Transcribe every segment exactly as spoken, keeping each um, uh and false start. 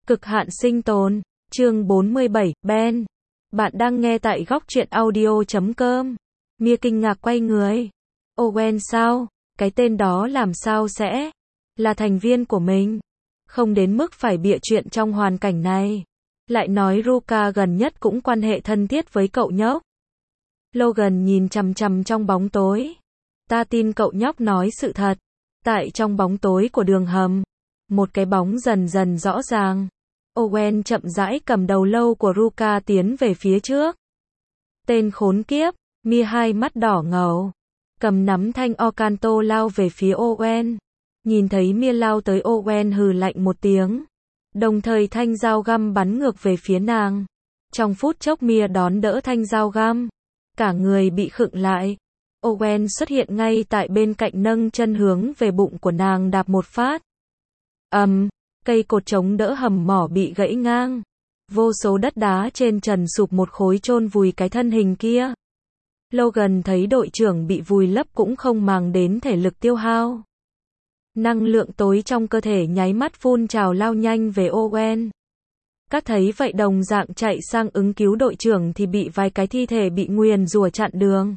Cực hạn sinh tồn, chương bốn mươi bảy, Ben. Bạn đang nghe tại góc truyện audio chấm com. Mia kinh ngạc quay người. Owen sao? Cái tên đó làm sao sẽ là thành viên của mình? Không đến mức phải bịa chuyện trong hoàn cảnh này. Lại nói Ruka gần nhất cũng quan hệ thân thiết với cậu nhóc. Logan nhìn chằm chằm trong bóng tối. Ta tin cậu nhóc nói sự thật. Tại trong bóng tối của đường hầm, một cái bóng dần dần rõ ràng. Owen chậm rãi cầm đầu lâu của Ruka tiến về phía trước. Tên khốn kiếp, Mia hai mắt đỏ ngầu, cầm nắm thanh Ocanto lao về phía Owen. Nhìn thấy Mia lao tới, Owen hừ lạnh một tiếng, đồng thời thanh dao găm bắn ngược về phía nàng. Trong phút chốc Mia đón đỡ thanh dao găm, cả người bị khựng lại. Owen xuất hiện ngay tại bên cạnh, nâng chân hướng về bụng của nàng đạp một phát. Ầm, um, cây cột chống đỡ hầm mỏ bị gãy ngang. Vô số đất đá trên trần sụp một khối chôn vùi cái thân hình kia. Logan thấy đội trưởng bị vùi lấp cũng không màng đến thể lực tiêu hao. Năng lượng tối trong cơ thể nháy mắt phun trào lao nhanh về Owen. Các thấy vậy đồng dạng chạy sang ứng cứu đội trưởng thì bị vài cái thi thể bị nguyền rủa chặn đường.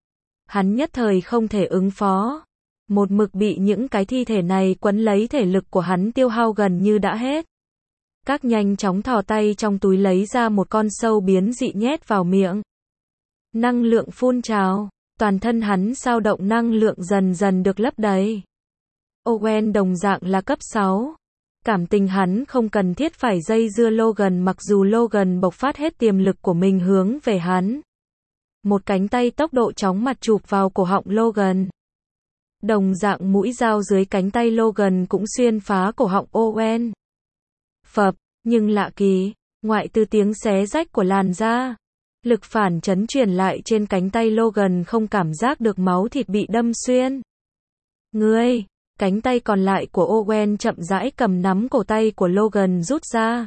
Hắn nhất thời không thể ứng phó. Một mực bị những cái thi thể này quấn lấy, thể lực của hắn tiêu hao gần như đã hết. Các nhanh chóng thò tay trong túi lấy ra một con sâu biến dị nhét vào miệng. Năng lượng phun trào, toàn thân hắn dao động, năng lượng dần dần được lấp đầy. Owen đồng dạng là cấp sáu. Cảm tình hắn không cần thiết phải dây dưa Logan, mặc dù Logan bộc phát hết tiềm lực của mình hướng về hắn. Một cánh tay tốc độ chóng mặt chụp vào cổ họng Logan. Đồng dạng mũi dao dưới cánh tay Logan cũng xuyên phá cổ họng Owen. Phập, nhưng lạ kỳ, ngoại trừ tiếng xé rách của làn da, lực phản chấn truyền lại trên cánh tay Logan không cảm giác được máu thịt bị đâm xuyên. Ngươi, cánh tay còn lại của Owen chậm rãi cầm nắm cổ tay của Logan rút ra.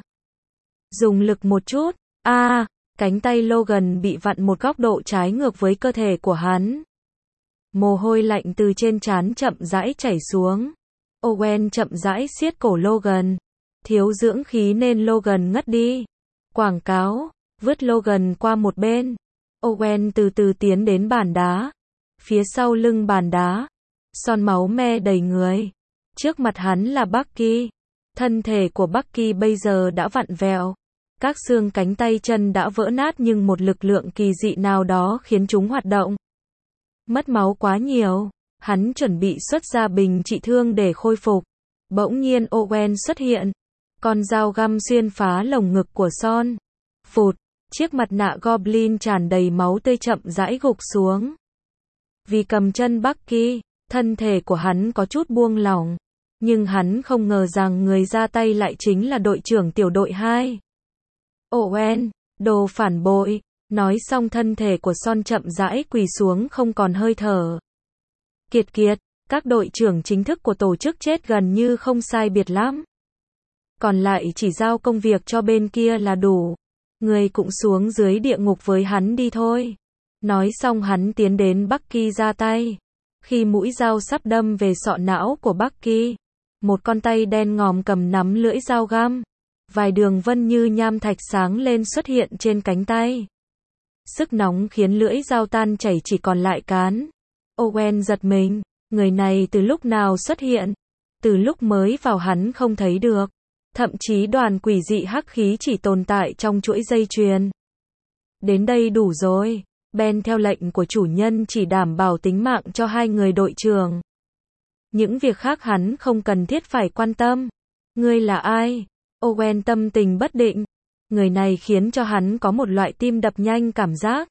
Dùng lực một chút, a, à, cánh tay Logan bị vặn một góc độ trái ngược với cơ thể của hắn. Mồ hôi lạnh từ trên trán chậm rãi chảy xuống. Owen chậm rãi siết cổ Logan. Thiếu dưỡng khí nên Logan ngất đi. Quảng cáo, vứt Logan qua một bên. Owen từ từ tiến đến bàn đá. Phía sau lưng bàn đá, son máu me đầy người. Trước mặt hắn là Bucky. Thân thể của Bucky bây giờ đã vặn vẹo. Các xương cánh tay chân đã vỡ nát, nhưng một lực lượng kỳ dị nào đó khiến chúng hoạt động. Mất máu quá nhiều, hắn chuẩn bị xuất ra bình trị thương để khôi phục. Bỗng nhiên Owen xuất hiện, con dao găm xuyên phá lồng ngực của Son. Phụt, chiếc mặt nạ Goblin tràn đầy máu tươi chậm rãi gục xuống. Vì cầm chân Bucky, thân thể của hắn có chút buông lỏng, nhưng hắn không ngờ rằng người ra tay lại chính là đội trưởng tiểu đội hai. Owen, đồ phản bội. Nói xong thân thể của Son chậm rãi quỳ xuống không còn hơi thở. Kiệt kiệt, các đội trưởng chính thức của tổ chức chết gần như không sai biệt lắm. Còn lại chỉ giao công việc cho bên kia là đủ. Người cũng xuống dưới địa ngục với hắn đi thôi. Nói xong hắn tiến đến Bucky ra tay. Khi mũi dao sắp đâm về sọ não của Bucky, một con tay đen ngòm cầm nắm lưỡi dao găm. Vài đường vân như nham thạch sáng lên xuất hiện trên cánh tay. Sức nóng khiến lưỡi dao tan chảy, chỉ còn lại cán. Owen giật mình, người này từ lúc nào xuất hiện? Từ lúc mới vào hắn không thấy được. Thậm chí đoàn quỷ dị hắc khí chỉ tồn tại trong chuỗi dây chuyền. Đến đây đủ rồi. Ben theo lệnh của chủ nhân chỉ đảm bảo tính mạng cho hai người đội trưởng. Những việc khác hắn không cần thiết phải quan tâm. Ngươi là ai? Owen tâm tình bất định. Người này khiến cho hắn có một loại tim đập nhanh cảm giác.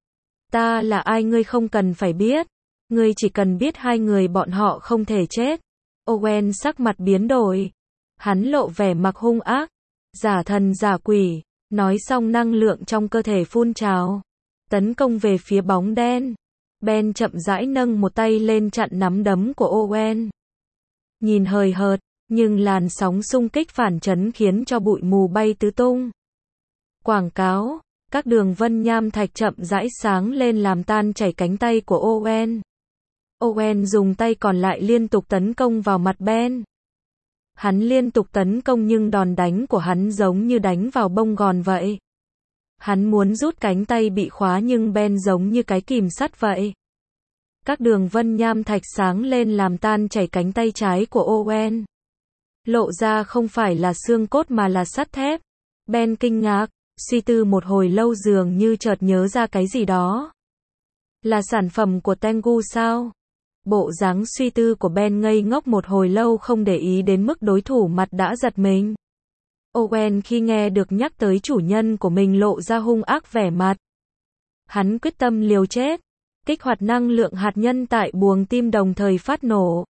Ta là ai ngươi không cần phải biết. Ngươi chỉ cần biết hai người bọn họ không thể chết. Owen sắc mặt biến đổi. Hắn lộ vẻ mặt hung ác. Giả thần giả quỷ. Nói xong năng lượng trong cơ thể phun trào. Tấn công về phía bóng đen. Ben chậm rãi nâng một tay lên chặn nắm đấm của Owen. Nhìn hời hợt, nhưng làn sóng xung kích phản chấn khiến cho bụi mù bay tứ tung. Quảng cáo, các đường vân nham thạch chậm rãi sáng lên làm tan chảy cánh tay của Owen. Owen dùng tay còn lại liên tục tấn công vào mặt Ben. Hắn liên tục tấn công nhưng đòn đánh của hắn giống như đánh vào bông gòn vậy. Hắn muốn rút cánh tay bị khóa nhưng Ben giống như cái kìm sắt vậy. Các đường vân nham thạch sáng lên làm tan chảy cánh tay trái của Owen. Lộ ra không phải là xương cốt mà là sắt thép. Ben kinh ngạc, suy tư một hồi lâu dường như chợt nhớ ra cái gì đó. Là sản phẩm của Tengu sao? Bộ dáng suy tư của Ben ngây ngốc một hồi lâu không để ý đến mức đối thủ mặt đã giật mình. Owen khi nghe được nhắc tới chủ nhân của mình lộ ra hung ác vẻ mặt. Hắn quyết tâm liều chết, kích hoạt năng lượng hạt nhân tại buồng tim đồng thời phát nổ.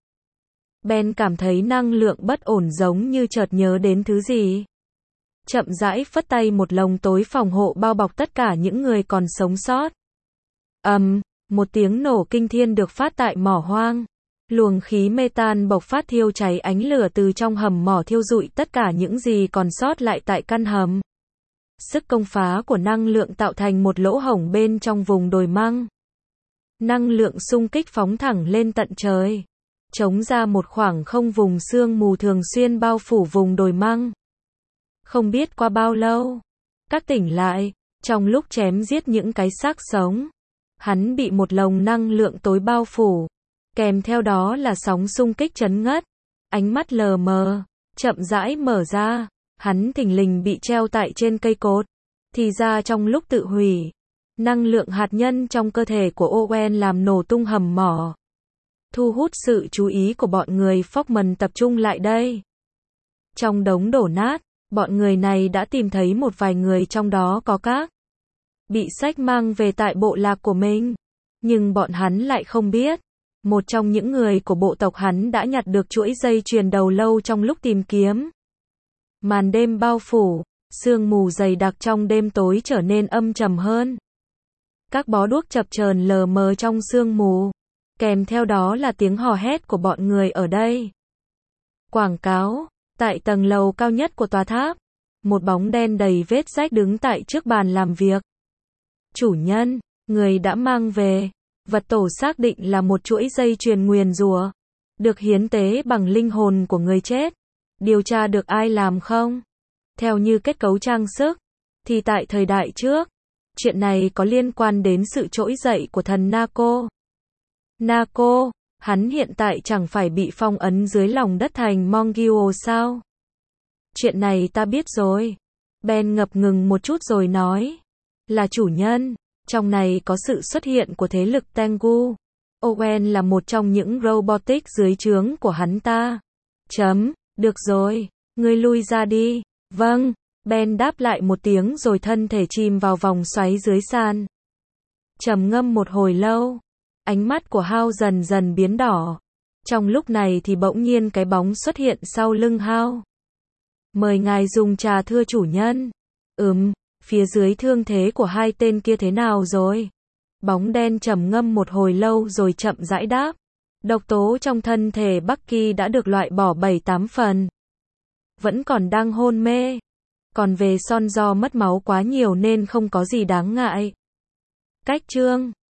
Ben cảm thấy năng lượng bất ổn giống như chợt nhớ đến thứ gì. Chậm rãi phất tay một lồng tối phòng hộ bao bọc tất cả những người còn sống sót. Ầm, um, một tiếng nổ kinh thiên được phát tại mỏ hoang. Luồng khí metan bộc phát thiêu cháy ánh lửa từ trong hầm mỏ thiêu rụi tất cả những gì còn sót lại tại căn hầm. Sức công phá của năng lượng tạo thành một lỗ hổng bên trong vùng đồi măng. Năng lượng xung kích phóng thẳng lên tận trời, chống ra một khoảng không vùng sương mù thường xuyên bao phủ vùng đồi măng. Không biết qua bao lâu, các tỉnh lại, trong lúc chém giết những cái xác sống, hắn bị một lồng năng lượng tối bao phủ, kèm theo đó là sóng xung kích chấn ngất, ánh mắt lờ mờ, chậm rãi mở ra, hắn thình lình bị treo tại trên cây cột, thì ra trong lúc tự hủy, năng lượng hạt nhân trong cơ thể của Owen làm nổ tung hầm mỏ. Thu hút sự chú ý của bọn người Fogman tập trung lại đây. Trong đống đổ nát, bọn người này đã tìm thấy một vài người trong đó có các bị sách mang về tại bộ lạc của mình. Nhưng bọn hắn lại không biết, một trong những người của bộ tộc hắn đã nhặt được chuỗi dây chuyền đầu lâu trong lúc tìm kiếm. Màn đêm bao phủ, sương mù dày đặc trong đêm tối trở nên âm trầm hơn. Các bó đuốc chập chờn lờ mờ trong sương mù, kèm theo đó là tiếng hò hét của bọn người ở đây. Quảng cáo, tại tầng lầu cao nhất của tòa tháp, một bóng đen đầy vết rách đứng tại trước bàn làm việc. Chủ nhân, người đã mang về, vật tổ xác định là một chuỗi dây chuyền nguyền rủa, được hiến tế bằng linh hồn của người chết. Điều tra được ai làm không? Theo như kết cấu trang sức, thì tại thời đại trước, chuyện này có liên quan đến sự trỗi dậy của thần Nako. Nako, hắn hiện tại chẳng phải bị phong ấn dưới lòng đất thành Mongol sao? Chuyện này ta biết rồi. Ben ngập ngừng một chút rồi nói. Là chủ nhân, trong này có sự xuất hiện của thế lực Tengu. Owen là một trong những robotic dưới trướng của hắn ta. Chấm, được rồi, ngươi lui ra đi. Vâng, Ben đáp lại một tiếng rồi thân thể chìm vào vòng xoáy dưới sàn. Trầm ngâm một hồi lâu, ánh mắt của Hao dần dần biến đỏ. Trong lúc này thì bỗng nhiên cái bóng xuất hiện sau lưng Hao. Mời ngài dùng trà thưa chủ nhân. Ừm, phía dưới thương thế của hai tên kia thế nào rồi? Bóng đen trầm ngâm một hồi lâu rồi chậm rãi đáp. Độc tố trong thân thể Bucky đã được loại bỏ bảy tám phần. Vẫn còn đang hôn mê. Còn về Son do mất máu quá nhiều nên không có gì đáng ngại. Cách chương